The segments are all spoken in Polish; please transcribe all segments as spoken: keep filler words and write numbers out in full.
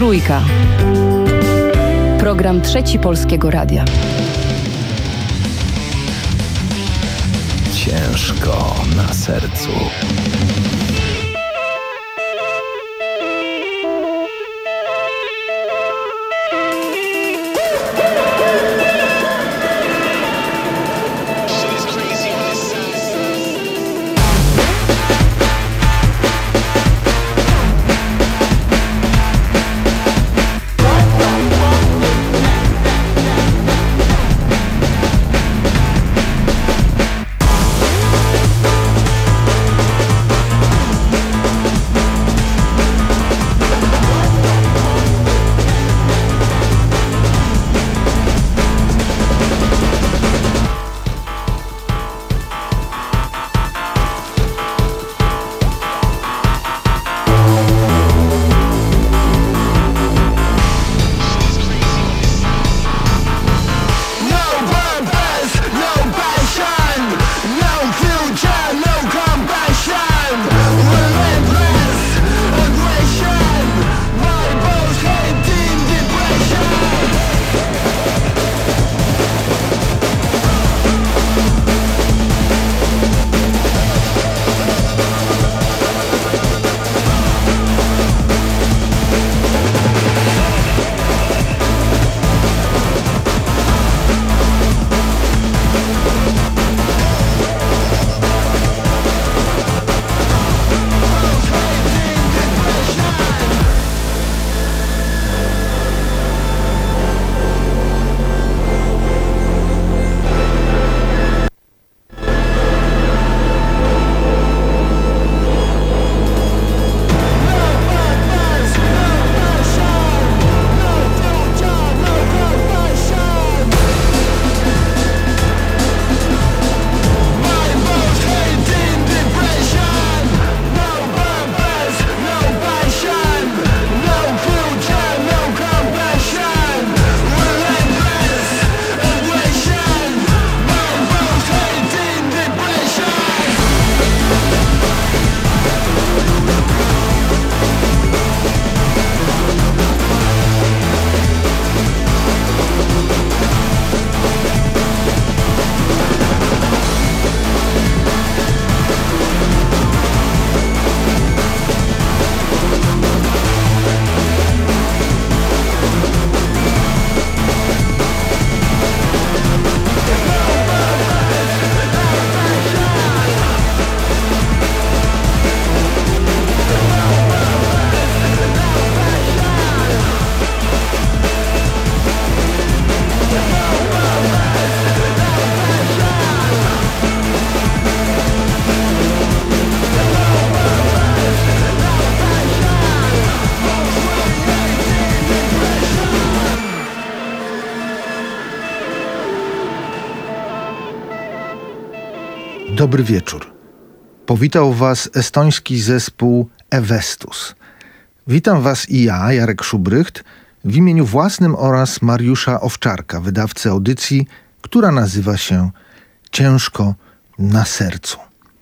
Trójka. Program Trzeci Polskiego Radia. Ciężko na sercu. Dobry wieczór. Powitał Was estoński zespół Evestus. Witam Was i ja, Jarek Szubrycht, w imieniu własnym oraz Mariusza Owczarka, wydawcy audycji, która nazywa się Ciężko na sercu.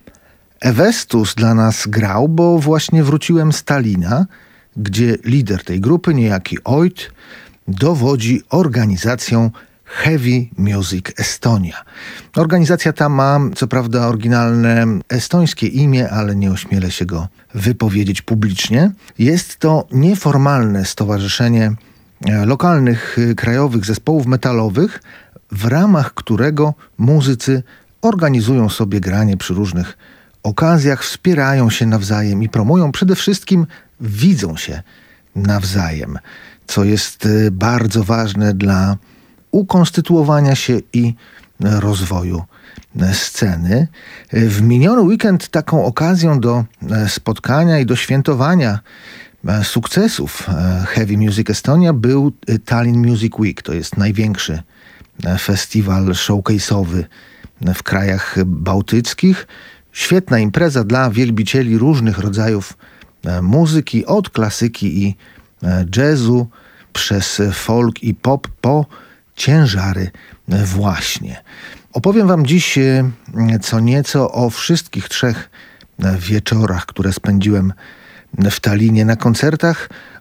Evestus dla nas grał, bo właśnie wróciłem z Talina, gdzie lider tej grupy, niejaki Ojt, dowodzi organizacją Heavy Music Estonia. Organizacja ta ma, co prawda, oryginalne estońskie imię, ale nie ośmielę się go wypowiedzieć publicznie. Jest to nieformalne stowarzyszenie lokalnych, krajowych zespołów metalowych, w ramach którego muzycy organizują sobie granie przy różnych okazjach, wspierają się nawzajem i promują, przede wszystkim widzą się nawzajem, co jest bardzo ważne dla ukonstytuowania się i rozwoju sceny. W miniony weekend taką okazją do spotkania i do świętowania sukcesów Heavy Music Estonia był Tallinn Music Week. To jest największy festiwal showcase'owy w krajach bałtyckich. Świetna impreza dla wielbicieli różnych rodzajów muzyki, od klasyki i jazzu przez folk i pop po ciężary właśnie. Opowiem Wam dziś co nieco o wszystkich trzech wieczorach, które spędziłem w Tallinie na koncertach,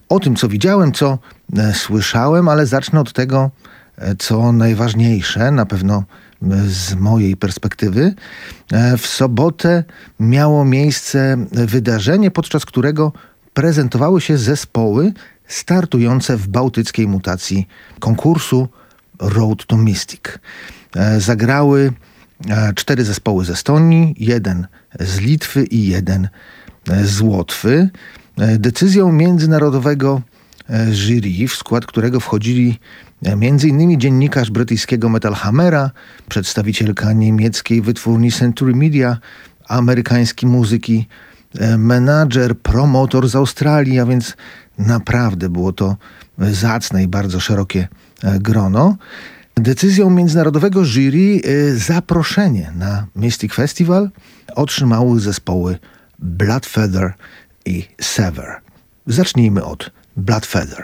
O tym, co widziałem, co e, słyszałem, ale zacznę od tego, e, co najważniejsze, na pewno e, z mojej perspektywy. E, w sobotę miało miejsce wydarzenie, podczas którego prezentowały się zespoły startujące w bałtyckiej mutacji konkursu Road to Mystic. E, zagrały e, cztery zespoły z Estonii, jeden z Litwy i jeden e, z Łotwy. E, decyzją międzynarodowego e, jury, w skład którego wchodzili e, między innymi dziennikarz brytyjskiego Metal Hammera, przedstawicielka niemieckiej wytwórni Century Media, amerykański muzyki, e, menadżer, promotor z Australii, a więc naprawdę było to zacne i bardzo szerokie grono. Decyzją międzynarodowego jury zaproszenie na Mystic Festival otrzymały zespoły Bloodfeather i Sever. Zacznijmy od Bloodfeather.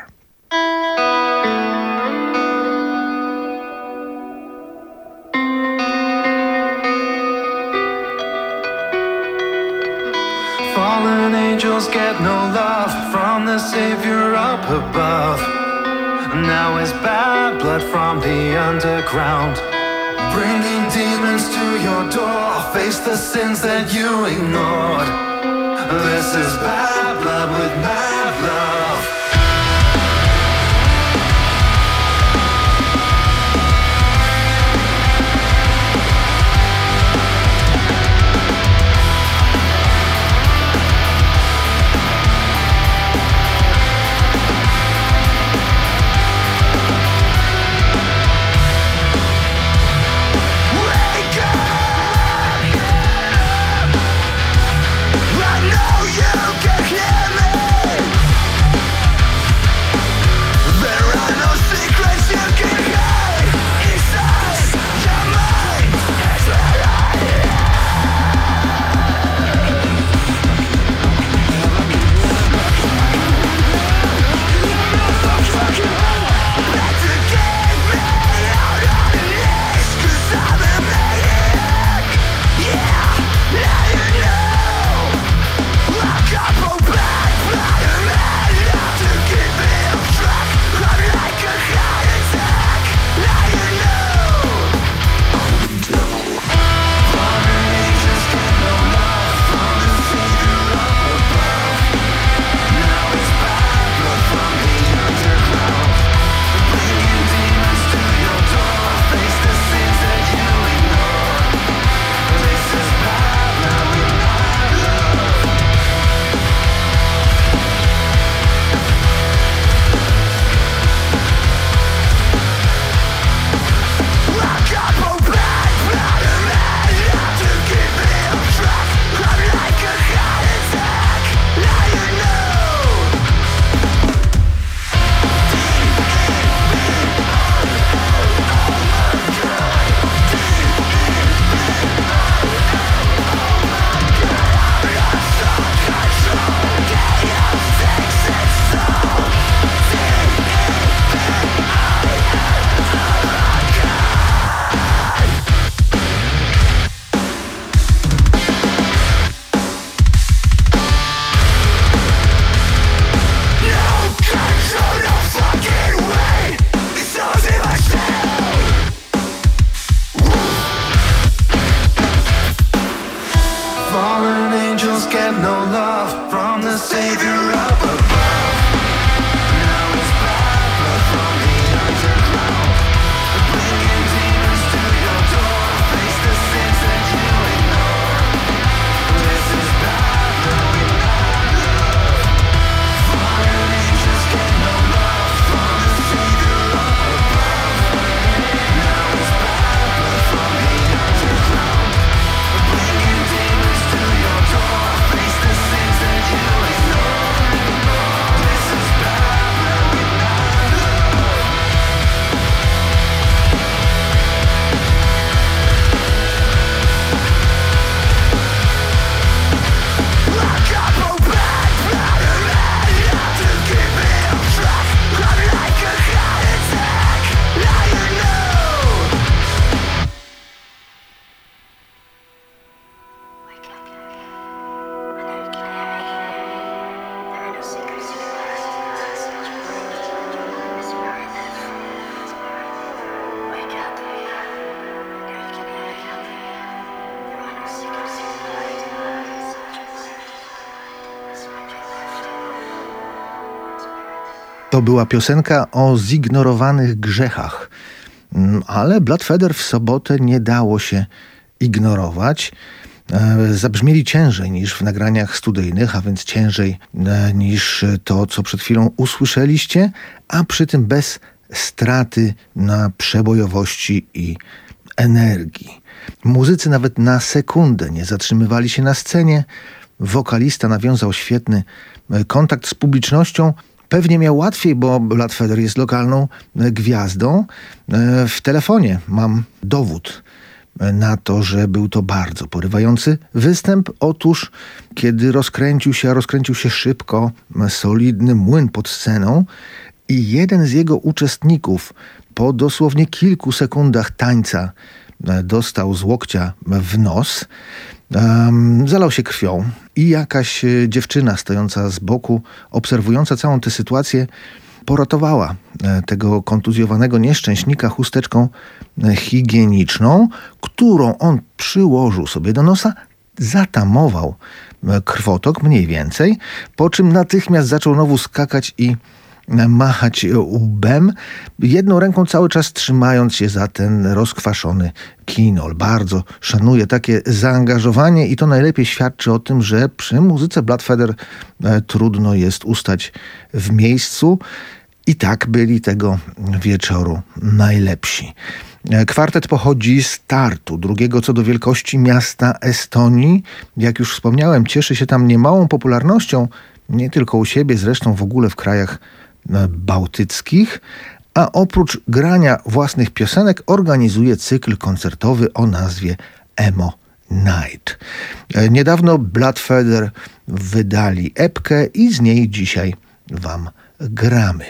Fallen angels get no love from the Savior up above. Now it's bad blood from the underground, bringing demons to your door. Face the sins that you ignored. This is bad blood with mad love. Face the sins that you ignore. To była piosenka o zignorowanych grzechach, ale Bloodfeather w sobotę nie dało się ignorować. Zabrzmieli ciężej niż w nagraniach studyjnych, a więc ciężej niż to, co przed chwilą usłyszeliście, a przy tym bez straty na przebojowości i energii. Muzycy nawet na sekundę nie zatrzymywali się na scenie. Wokalista nawiązał świetny kontakt z publicznością. Pewnie miał łatwiej, bo Bloodfeather jest lokalną gwiazdą. W telefonie mam dowód na to, że był to bardzo porywający występ. Otóż, kiedy rozkręcił się, a rozkręcił się szybko, solidny młyn pod sceną i jeden z jego uczestników po dosłownie kilku sekundach tańca dostał z łokcia w nos, um, zalał się krwią i jakaś dziewczyna stojąca z boku, obserwująca całą tę sytuację, poratowała tego kontuzjowanego nieszczęśnika chusteczką higieniczną, którą on przyłożył sobie do nosa, zatamował krwotok mniej więcej, po czym natychmiast zaczął znowu skakać i machać łbem, jedną ręką cały czas trzymając się za ten rozkwaszony kinol. Bardzo szanuję takie zaangażowanie i to najlepiej świadczy o tym, że przy muzyce Bloodfeather trudno jest ustać w miejscu i tak byli tego wieczoru najlepsi. Kwartet pochodzi z Tartu, drugiego co do wielkości miasta Estonii. Jak już wspomniałem, cieszy się tam niemałą popularnością, nie tylko u siebie, zresztą w ogóle w krajach bałtyckich, a oprócz grania własnych piosenek organizuje cykl koncertowy o nazwie Emo Night. Niedawno Bloodfeather wydali epkę i z niej dzisiaj wam gramy.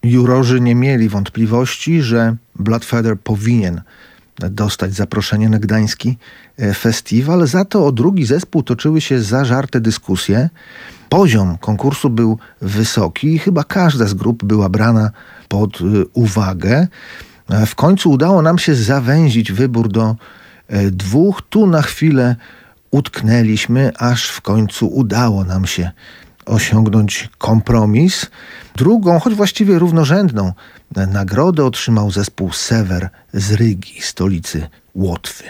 Jurorzy nie mieli wątpliwości, że Bloodfeather powinien dostać zaproszenie na gdański festiwal. Za to o drugi zespół toczyły się zażarte dyskusje. Poziom konkursu był wysoki i chyba każda z grup była brana pod uwagę. W końcu udało nam się zawęzić wybór do dwóch. Tu na chwilę utknęliśmy, aż w końcu udało nam się osiągnąć kompromis. Drugą, choć właściwie równorzędną nagrodę otrzymał zespół Sever z Rygi, stolicy Łotwy.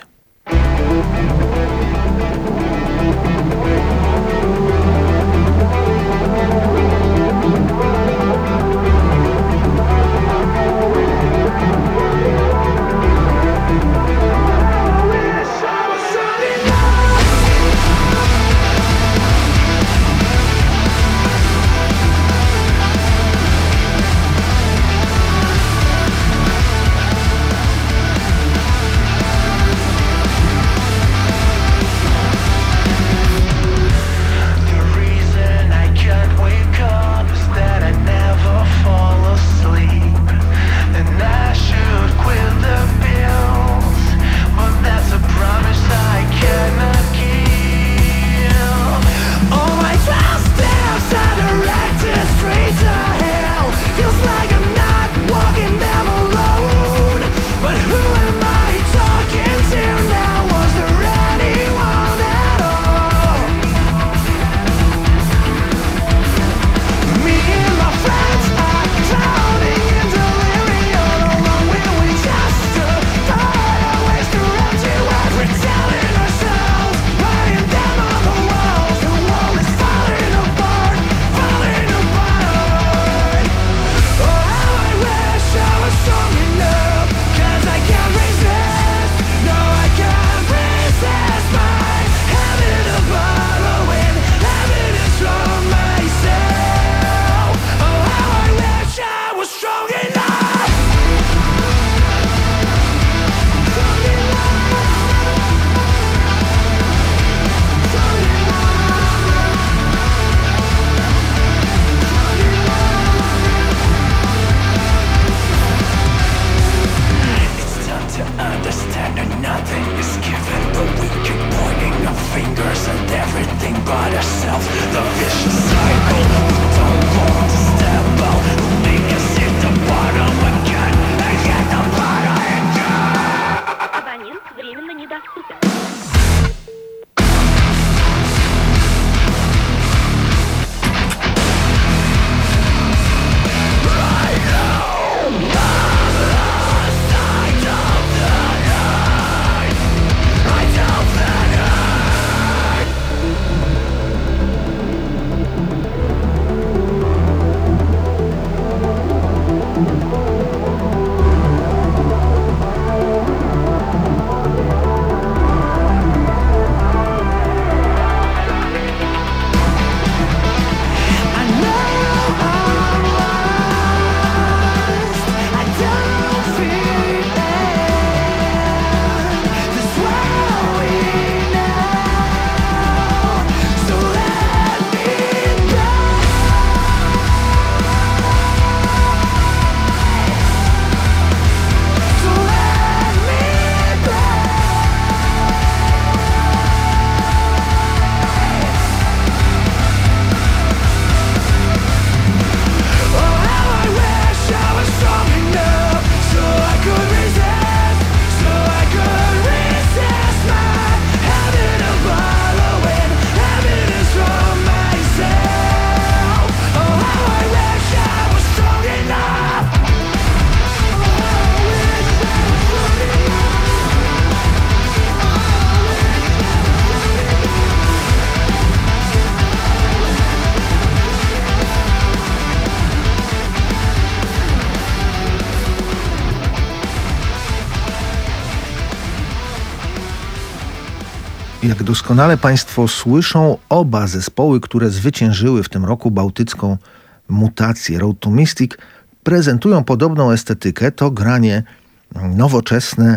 Jak doskonale Państwo słyszą, oba zespoły, które zwyciężyły w tym roku bałtycką mutację Road to Mystic, prezentują podobną estetykę. To granie nowoczesne,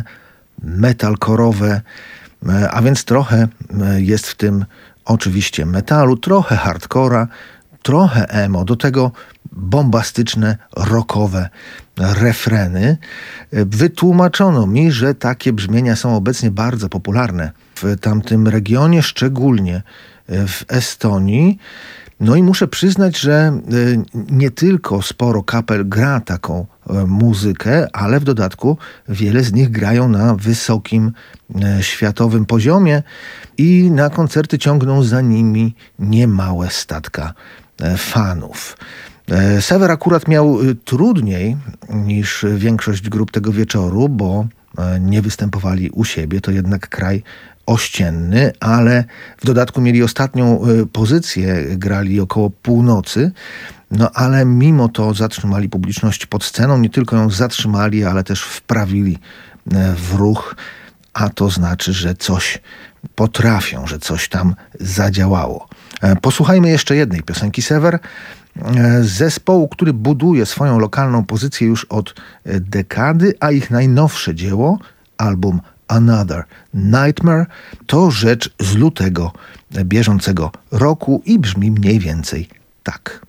metalkorowe, a więc trochę jest w tym oczywiście metalu, trochę hardcora, trochę emo, do tego bombastyczne, rockowe refreny. Wytłumaczono mi, że takie brzmienia są obecnie bardzo popularne w tamtym regionie, szczególnie w Estonii. No i muszę przyznać, że nie tylko sporo kapel gra taką muzykę, ale w dodatku wiele z nich grają na wysokim światowym poziomie i na koncerty ciągną za nimi niemałe statka fanów. Sever akurat miał trudniej niż większość grup tego wieczoru, bo nie występowali u siebie, to jednak kraj ościenny, ale w dodatku mieli ostatnią pozycję, grali około północy, no ale mimo to zatrzymali publiczność pod sceną, nie tylko ją zatrzymali, ale też wprawili w ruch, a to znaczy, że coś potrafią, że coś tam zadziałało. Posłuchajmy jeszcze jednej piosenki Sever, zespołu, który buduje swoją lokalną pozycję już od dekady, a ich najnowsze dzieło, album Another Nightmare, to rzecz z lutego bieżącego roku i brzmi mniej więcej tak.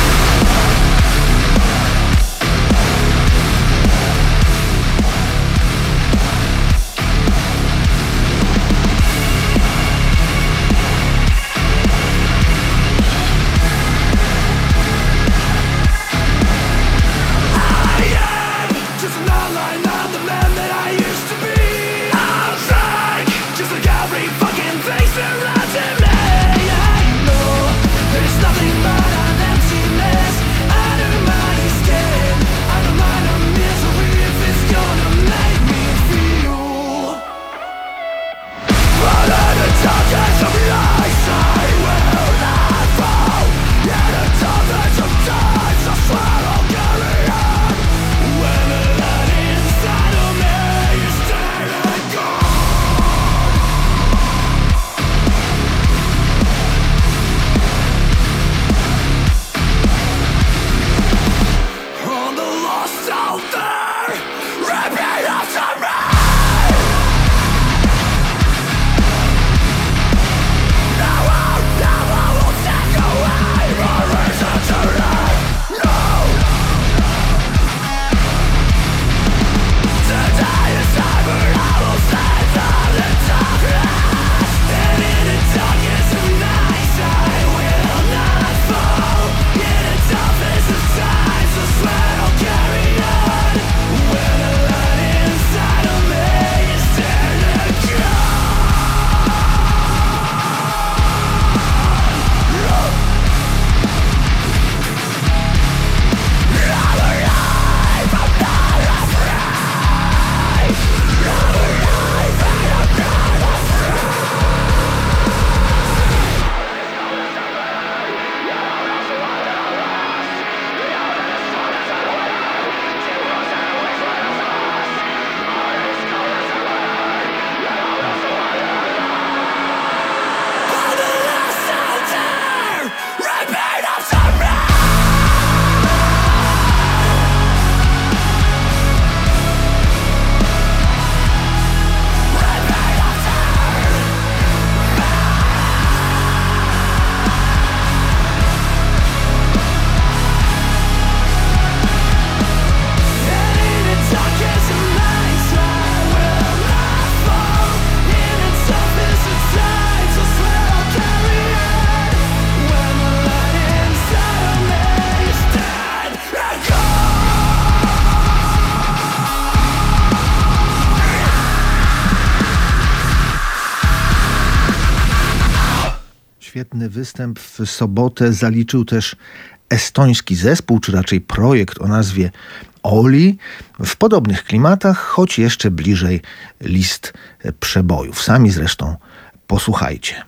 Świetny występ w sobotę zaliczył też estoński zespół, czy raczej projekt o nazwie Oli, w podobnych klimatach, choć jeszcze bliżej list przebojów. Sami zresztą posłuchajcie.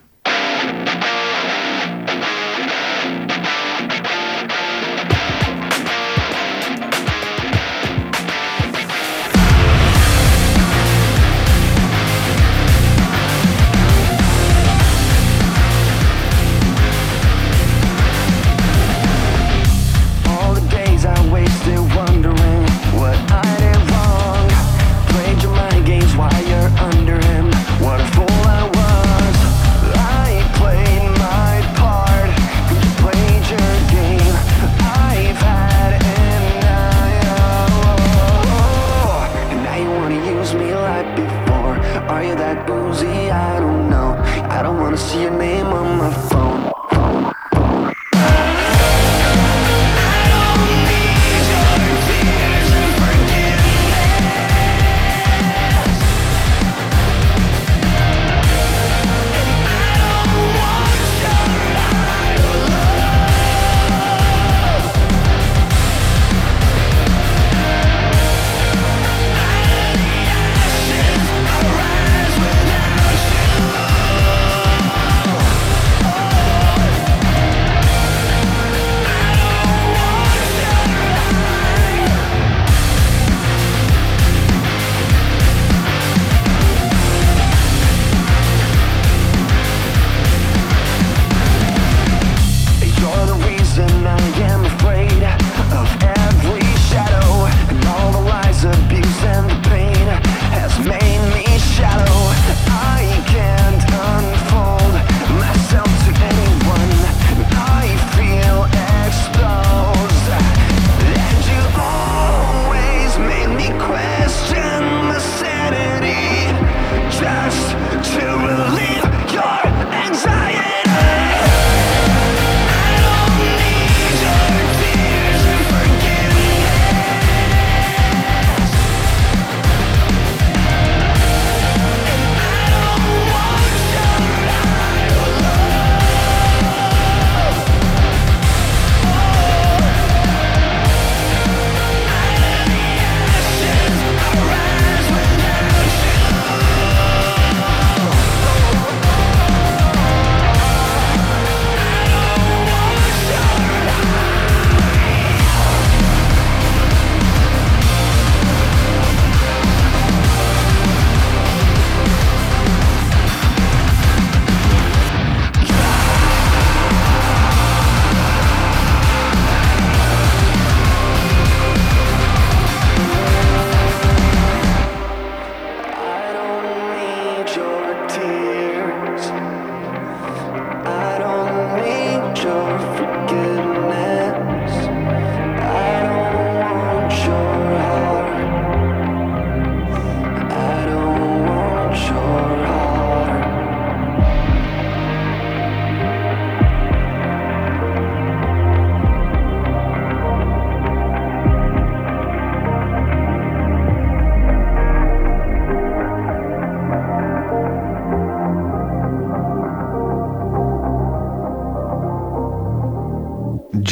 Games while you're under him. What a fool I was.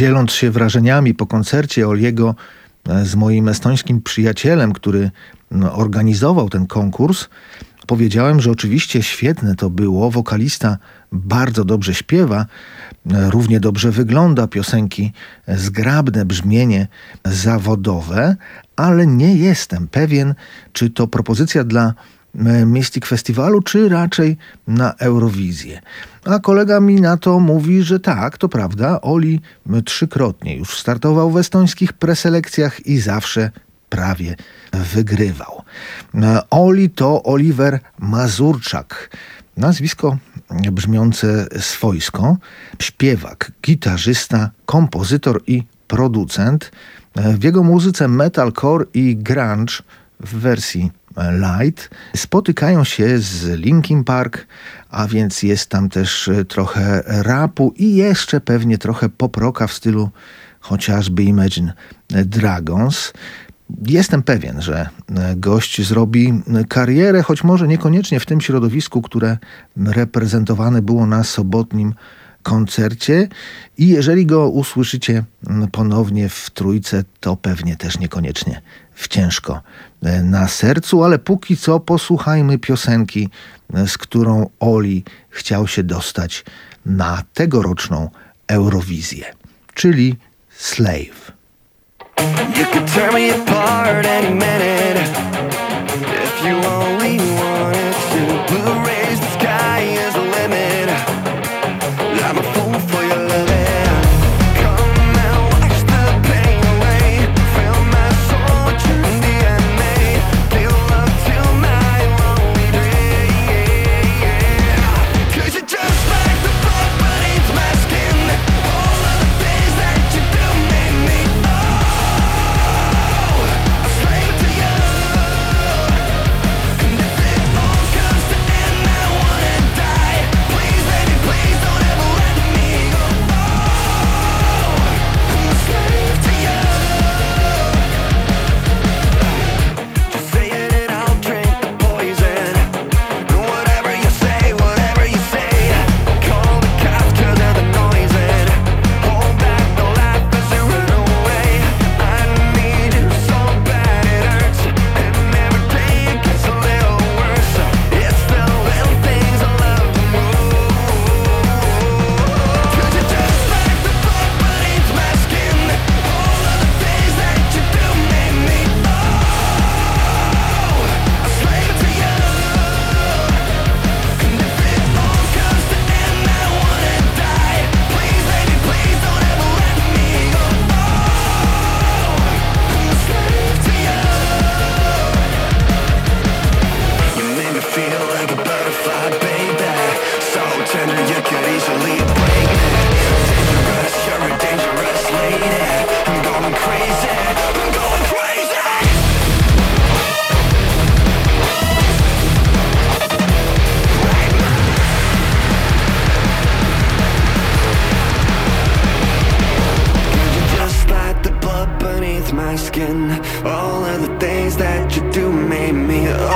Dzieląc się wrażeniami po koncercie Oliego z moim estońskim przyjacielem, który organizował ten konkurs, powiedziałem, że oczywiście świetne to było. Wokalista bardzo dobrze śpiewa, równie dobrze wygląda, piosenki zgrabne, brzmienie zawodowe, ale nie jestem pewien, czy to propozycja dla Mystic Festiwalu, czy raczej na Eurowizję. A kolega mi na to mówi, że tak, to prawda, Oli trzykrotnie już startował w estońskich preselekcjach i zawsze prawie wygrywał. Oli to Oliver Mazurczak. Nazwisko brzmiące swojsko. Śpiewak, gitarzysta, kompozytor i producent. W jego muzyce metalcore i grunge w wersji light spotykają się z Linkin Park, a więc jest tam też trochę rapu i jeszcze pewnie trochę pop-rocka w stylu chociażby Imagine Dragons. Jestem pewien, że gość zrobi karierę, choć może niekoniecznie w tym środowisku, które reprezentowane było na sobotnim koncercie, i jeżeli go usłyszycie ponownie w trójce, to pewnie też niekoniecznie w Ciężko na sercu, ale póki co posłuchajmy piosenki, z którą Oli chciał się dostać na tegoroczną Eurowizję, czyli Slave. You could tear me apart any minute if you only wanted to. Blue rays, the sky is the limit. I'm a fool for your loving. Come and wash the pain away. Fill my soul with your D N A. Feel love till my lonely day. 'Cause you're just like the blood beneath my skin. All of the things that you do made me a slave to you. And if it all comes to end, I wanna die. Please, baby, please don't ever let me go. I'm a slave to you. Just say it and I'll drink the poison. Whatever you say, whatever you say. Call the cops 'cause of the noise and hold back the laugh as you run away. I need you so bad it hurts, and every day it gets a little worse. It's the little things I love the most. 'Cause you're just like the blood beneath my skin. All of the things that you do made me a slave to you. And if it all comes to end, I wanna die. Please, baby, please don't ever let me go. I'm a slave to you. You made me feel like a butterfly, baby. So tender you could easily break me. Dangerous, you're a dangerous lady. I'm going crazy, I'm going crazy. Just like the blood beneath my skin. All of the things that you do made me oh.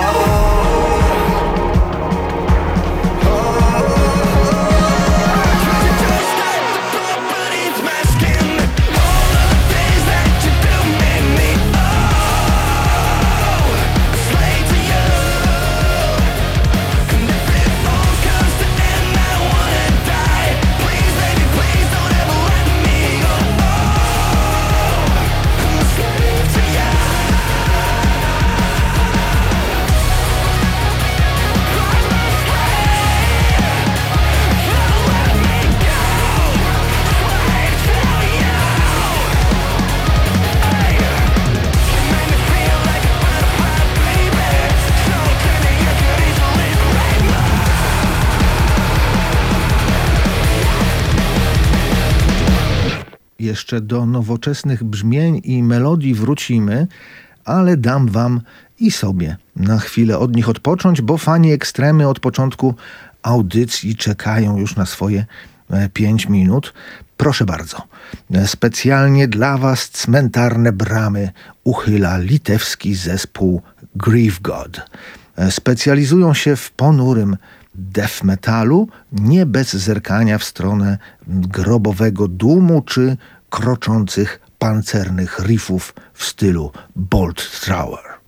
Just like the blood beneath my skin. All of the things that you do made me a slave to you. And if it all comes to end, I wanna die. Please, baby, please don't ever let me go. I'm a slave to you. Jeszcze do nowoczesnych brzmień i melodii wrócimy, ale dam wam i sobie na chwilę od nich odpocząć, bo fani Ekstremy od początku audycji czekają już na swoje pięć minut. Proszę bardzo, specjalnie dla was cmentarne bramy uchyla litewski zespół Grief God. Specjalizują się w ponurym death metalu, nie bez zerkania w stronę grobowego doomu czy kroczących, pancernych riffów w stylu Bolt Thrower.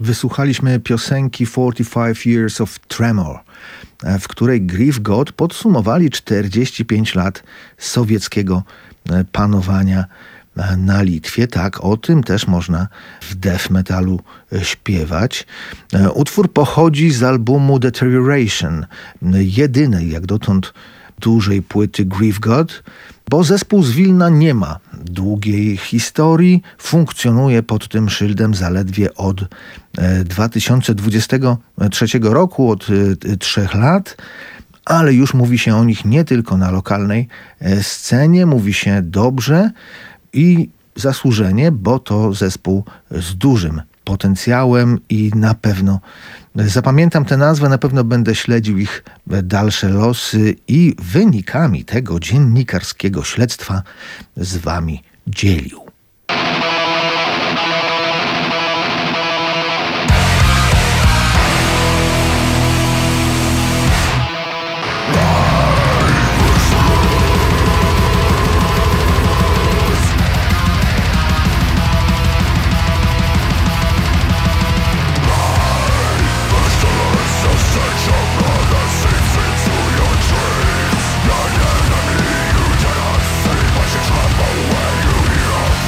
wysłuchaliśmy piosenki forty-five Years of Tremor, w której Grief God podsumowali czterdzieści pięć lat sowieckiego panowania na Litwie. Tak, o tym też można w death metalu śpiewać. Utwór pochodzi z albumu Deterioration, jedynej jak dotąd dużej płyty Grief God, bo zespół z Wilna nie ma długiej historii, funkcjonuje pod tym szyldem zaledwie od dwa tysiące dwudziestego trzeciego roku, od trzech lat, ale już mówi się o nich nie tylko na lokalnej scenie, mówi się dobrze i zasłużenie, bo to zespół z dużym potencjałem i na pewno zapamiętam tę nazwę, na pewno będę śledził ich dalsze losy i wynikami tego dziennikarskiego śledztwa z wami dzielił. Your enemy, you cannot see, but you tremble when you hear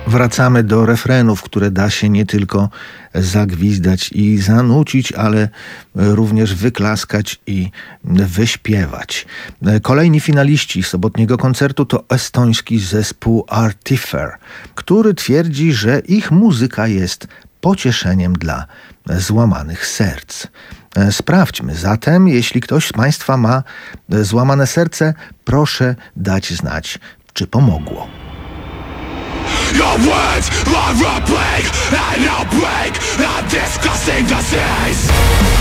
Wracamy do refrenów, które da się nie tylko zagwizdać i zanucić, ale również wyklaskać i wyśpiewać. Kolejni finaliści sobotniego koncertu to estoński zespół Artifer, który twierdzi, że ich muzyka jest pocieszeniem dla złamanych serc. Sprawdźmy zatem, jeśli ktoś z Państwa ma złamane serce, proszę dać znać, czy pomogło. Your words are a plague, an outbreak, a disgusting disease.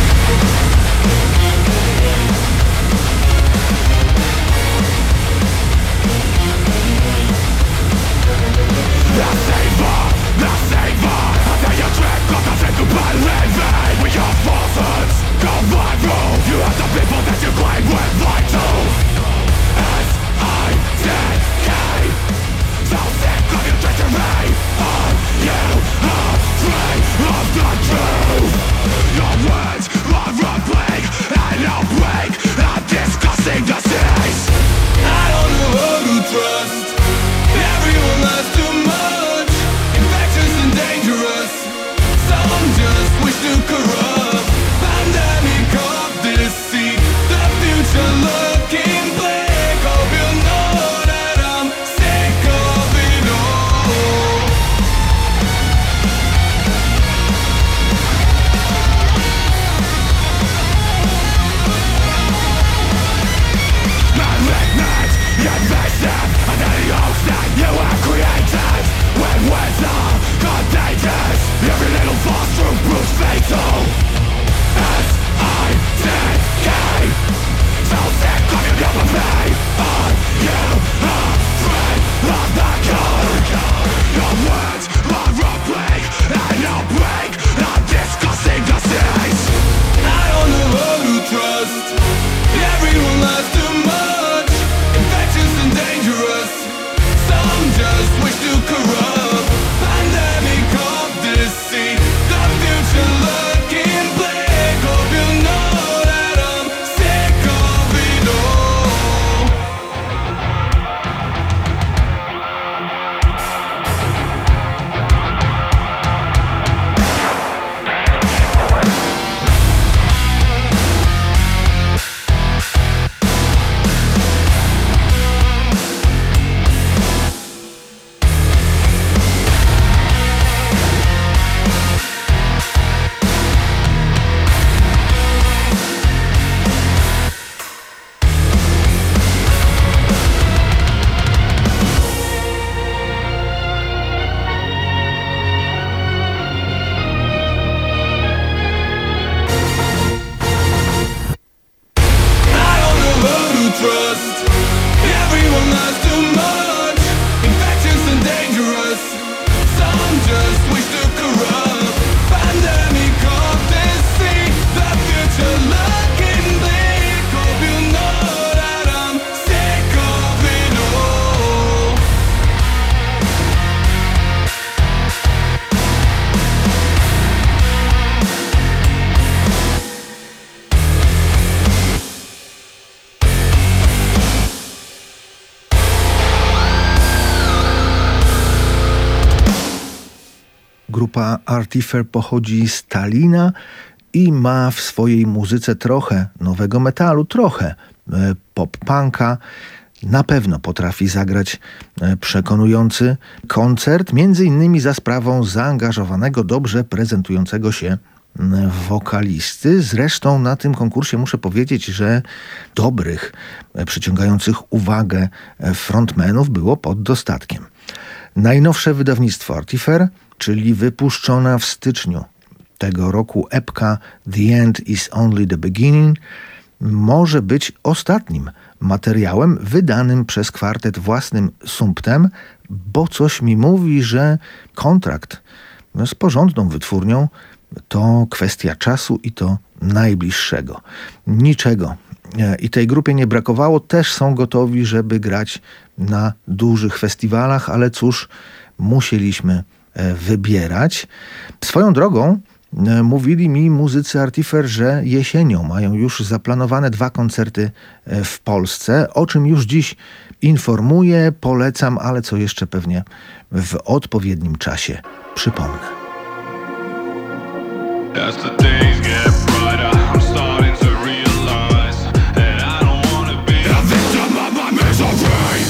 The savior, the savior, I tell you trick, got nothing to battle in vain. With your falsehoods, go viral. You have the people that you claim were vital. S I C K. So sick of your treachery. Are you afraid of the truth? Your words are a plague, an outbreak, a disgusting disease. I don't know who to trust. Everyone loves too much, infectious and dangerous. Some just wish to corrupt. Pandemic of deceit, the future looking bleak. Hope you know that I'm sick of it all. Malignant, invasive, and any host that you have created. When wisdom contagious, every little false truth proves fatal. S I C K. So sick of your apathy. Are you afraid of the cure? Your words are a plague, an outbreak, a disgusting disease. I don't know who to trust. Everyone lies too much, infectious and dangerous. Some just wish to corrupt. Pandemic of deceit, the future looking bleak. Hope you know that I'm sick of it all. I don't know who to trust. Everyone lies too much, infectious and dangerous. Some just wish to corrupt. Pandemic of deceit, the future looking bleak. Hope you know that I'm sick of it all. Grupa Artifer pochodzi z Talina i ma w swojej muzyce trochę nowego metalu, trochę e, pop-punka. Na pewno potrafi zagrać e, przekonujący koncert, między innymi za sprawą zaangażowanego, dobrze prezentującego się m, wokalisty. Zresztą na tym konkursie muszę powiedzieć, że dobrych, e, przyciągających uwagę e, frontmenów było pod dostatkiem. Najnowsze wydawnictwo Artifer, czyli wypuszczona w styczniu tego roku epka The End is Only the Beginning, może być ostatnim materiałem wydanym przez kwartet własnym sumptem, bo coś mi mówi, że kontrakt z porządną wytwórnią to kwestia czasu i to najbliższego. Niczego i tej grupie nie brakowało. Też są gotowi, żeby grać na dużych festiwalach, ale cóż, musieliśmy wybierać. Swoją drogą mówili mi muzycy Artifer, że jesienią mają już zaplanowane dwa koncerty w Polsce, o czym już dziś informuję, polecam, ale co jeszcze pewnie w odpowiednim czasie przypomnę. As the days get brighter, I'm starting to realize that I don't wanna be a victim of my misery.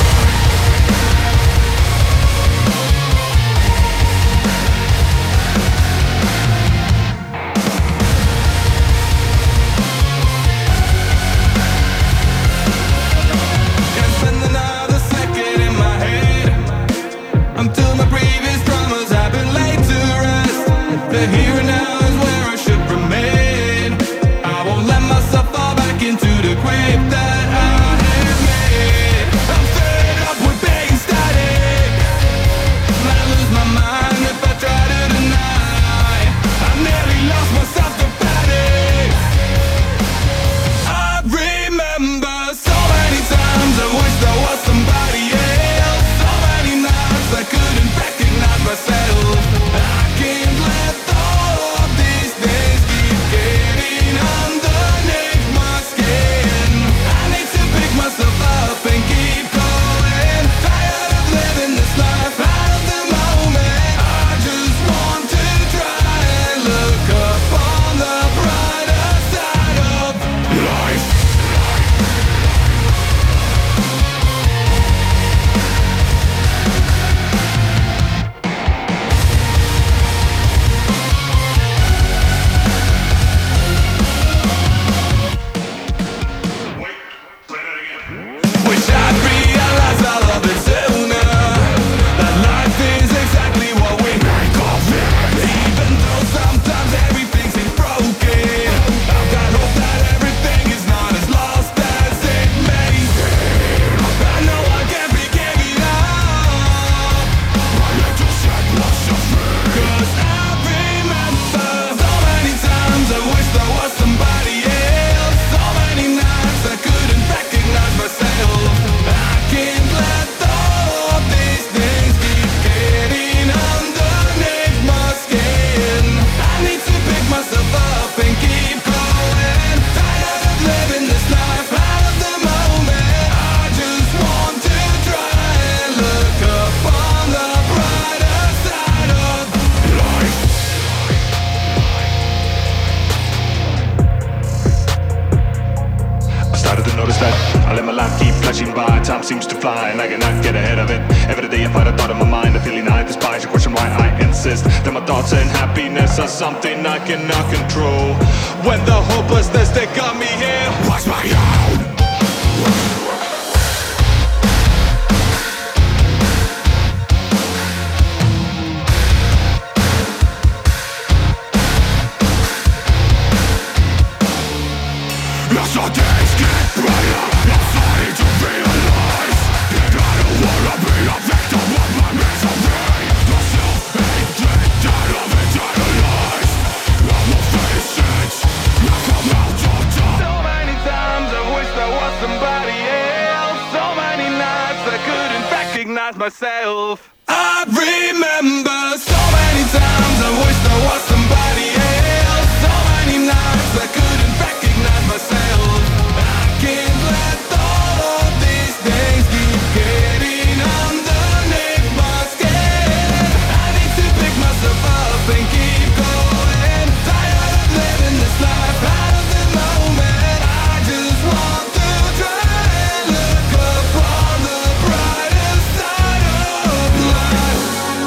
Can't spend another second in my head until my previous dramas have been laid to rest. The here and now is where I should remain. I won't let myself fall back into the grave that I have made. I'm fed up with being static. Might lose my mind if I try to deny. I nearly lost myself to panic. I remember so many times I wished I was somebody else. So many nights I couldn't recognize myself. I can't let all of these things keep getting underneath my skin. I need to pick myself up and keep going. Tired of living this life out of the moment. I just want to try and look up on the brighter side of life. Wish I'd realized all of it sooner. That life is exactly what we make of it. Even though sometimes everything seems broken, I've got hope that everything is not as lost as it may seem. I know I can't be giving up. My little shed must suffer. 'Cause I remember so many times I wished I was somebody else. So many nights I couldn't recognize myself. I can't let all of these things keep getting underneath my skin. I need to pick myself up and keep going. Tired of living this life out of the moment. I just want to try and look up on the brighter side of life. I started to notice that I let my life keep flashing by. Time seems to fly and I cannot get ahead of it. Every day I find a thought in my mind, a feeling I despise. You question why I insist that my thoughts and happiness are something I cannot control. When the hopelessness they got me here was my own. As the days get brighter, I'm starting to realize that I don't wanna be a victim of my misery. The self-hatred that I've internalized, I will face it like I'm out of time. So many times I wished I was somebody else. So many nights I couldn't recognize myself. I remember so many times I wished I was somebody else. So many nights I couldn't recognize myself. I can't let all of these things keep getting underneath my skin. I need to pick myself up and keep going. Tired of living this life out of the moment. I just want to try and look up on the brighter side of life.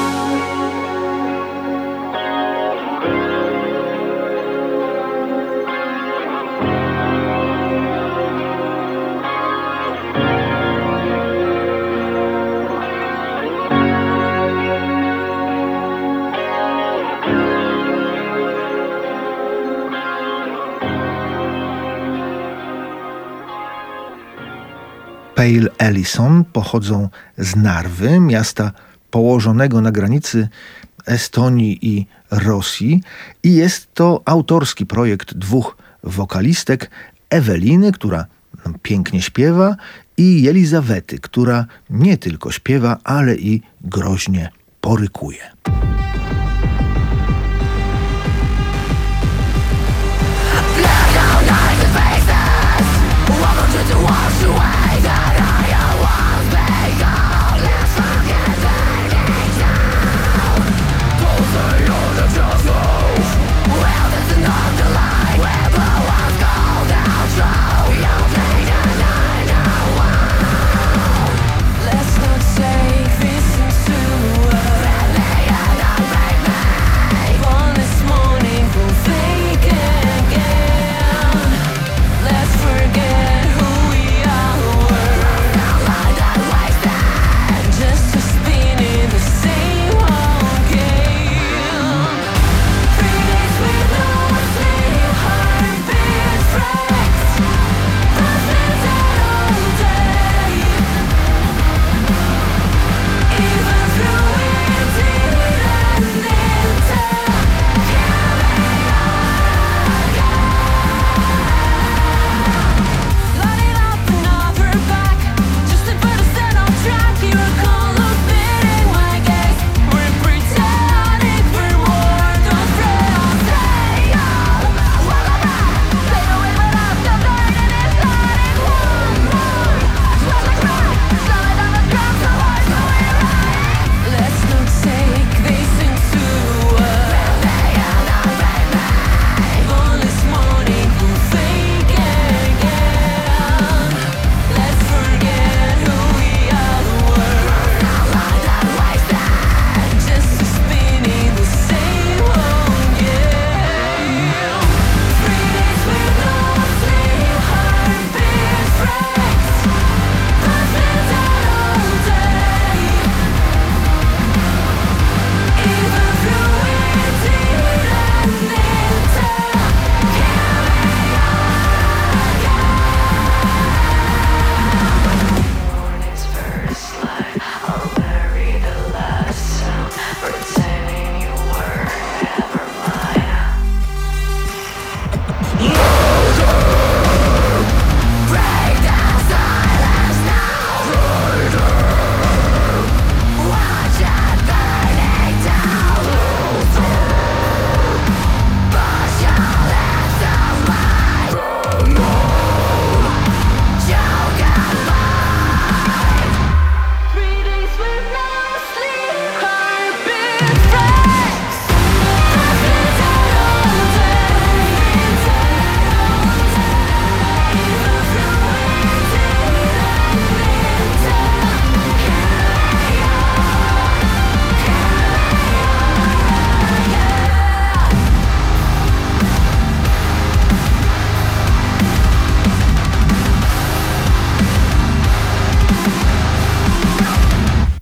Pale Ellison pochodzą z Narwy, miasta położonego na granicy Estonii i Rosji, i jest to autorski projekt dwóch wokalistek, Eweliny, która pięknie śpiewa, i Jelizawety, która nie tylko śpiewa, ale i groźnie porykuje. Wash away that I once been.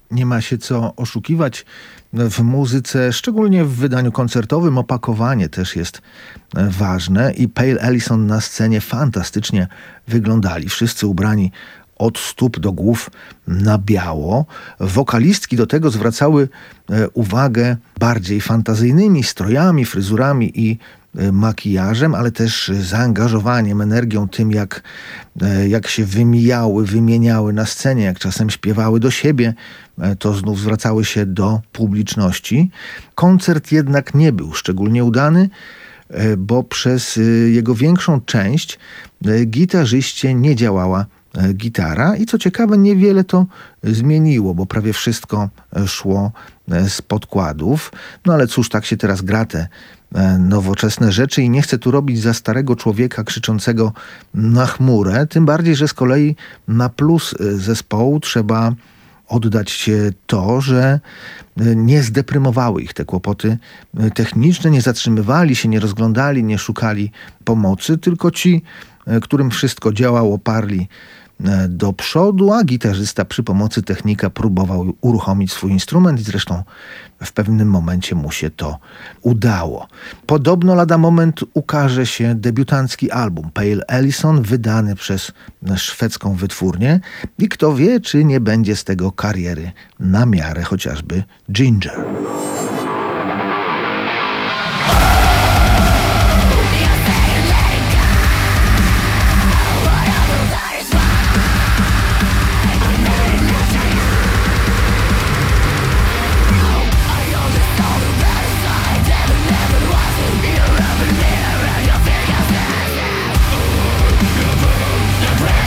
Nie ma się co oszukiwać. W muzyce, szczególnie w wydaniu koncertowym, opakowanie też jest ważne i Pale Allison na scenie fantastycznie wyglądali. Wszyscy ubrani od stóp do głów na biało. Wokalistki do tego zwracały uwagę bardziej fantazyjnymi strojami, fryzurami i makijażem, ale też zaangażowaniem, energią, tym jak, jak się wymijały, wymieniały na scenie, jak czasem śpiewały do siebie, to znów zwracały się do publiczności. Koncert jednak nie był szczególnie udany, bo przez jego większą część gitarzyście nie działała gitara i co ciekawe niewiele to zmieniło, bo prawie wszystko szło z podkładów. No ale cóż, tak się teraz gra te nowoczesne rzeczy i nie chcę tu robić za starego człowieka krzyczącego na chmurę, tym bardziej, że z kolei na plus zespołu trzeba oddać to, że nie zdeprymowały ich te kłopoty techniczne, nie zatrzymywali się, nie rozglądali, nie szukali pomocy, tylko ci, którym wszystko działało, parli do przodu, a gitarzysta przy pomocy technika próbował uruchomić swój instrument i zresztą w pewnym momencie mu się to udało. Podobno lada moment ukaże się debiutancki album Pale Allison, wydany przez szwedzką wytwórnię i kto wie, czy nie będzie z tego kariery na miarę chociażby Ginger.